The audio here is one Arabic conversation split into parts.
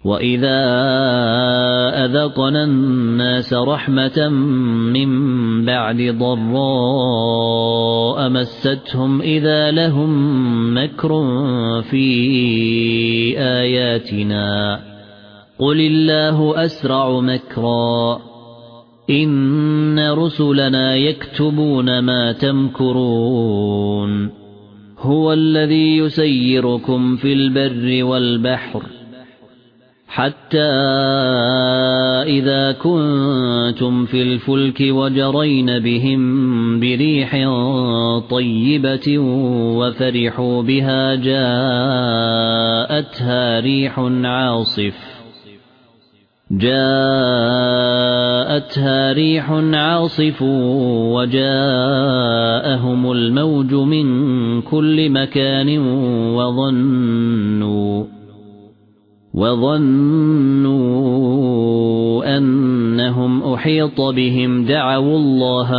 وإذا أذقنا الناس رحمة من بعد ضراء مستهم إذا لهم مكر في آياتنا قل الله أسرع مكرا إن رسلنا يكتبون ما تمكرون هو الذي يسيركم في البر والبحر حتى إذا كنتم في الفلك وجرين بهم بريح طيبة وفرحوا بها جاءتها ريح عاصف وجاءهم الموج من كل مكان وظنوا أنهم أحيط بهم دعوا الله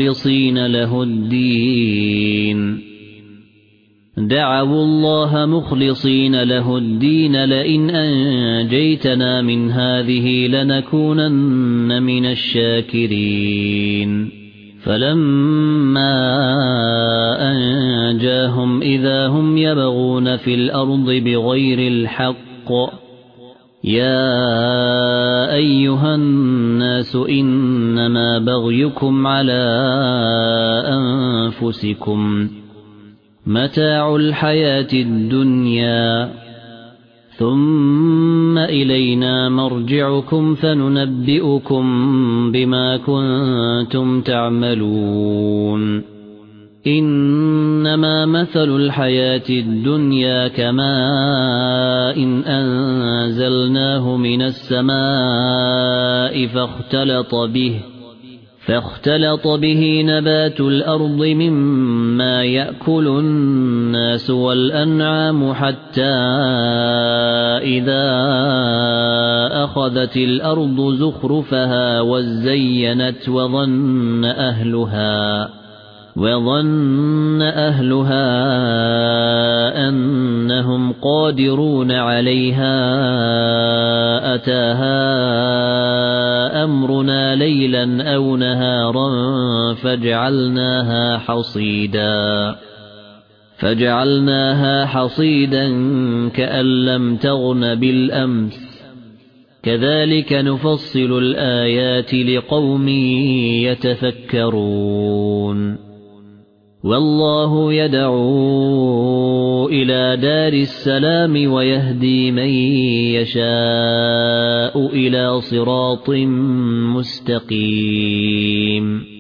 مخلصين له الدين لئن أنجيتنا من هذه لنكونن من الشاكرين فلما أنجاهم إذا هم يبغون في الأرض بغير الحق يا أيها الناس إنما بغيكم على أنفسكم متاع الحياة الدنيا ثم إلينا مرجعكم فننبئكم بما كنتم تعملون إنما مثل الحياة الدنيا كماء إن أنزلناه من السماء فاختلط به نبات الأرض مما يأكل الناس والأنعام حتى إذا أخذت الأرض زخرفها وزينت وظن أهلها أنهم قادرون عليها أتاها أمرنا ليلا أو نهارا فجعلناها حصيدا كأن لم تغن بالأمس كذلك نفصل الآيات لقوم يتفكرون والله يدعو إلى دار السلام ويهدي من يشاء إلى صراط مستقيم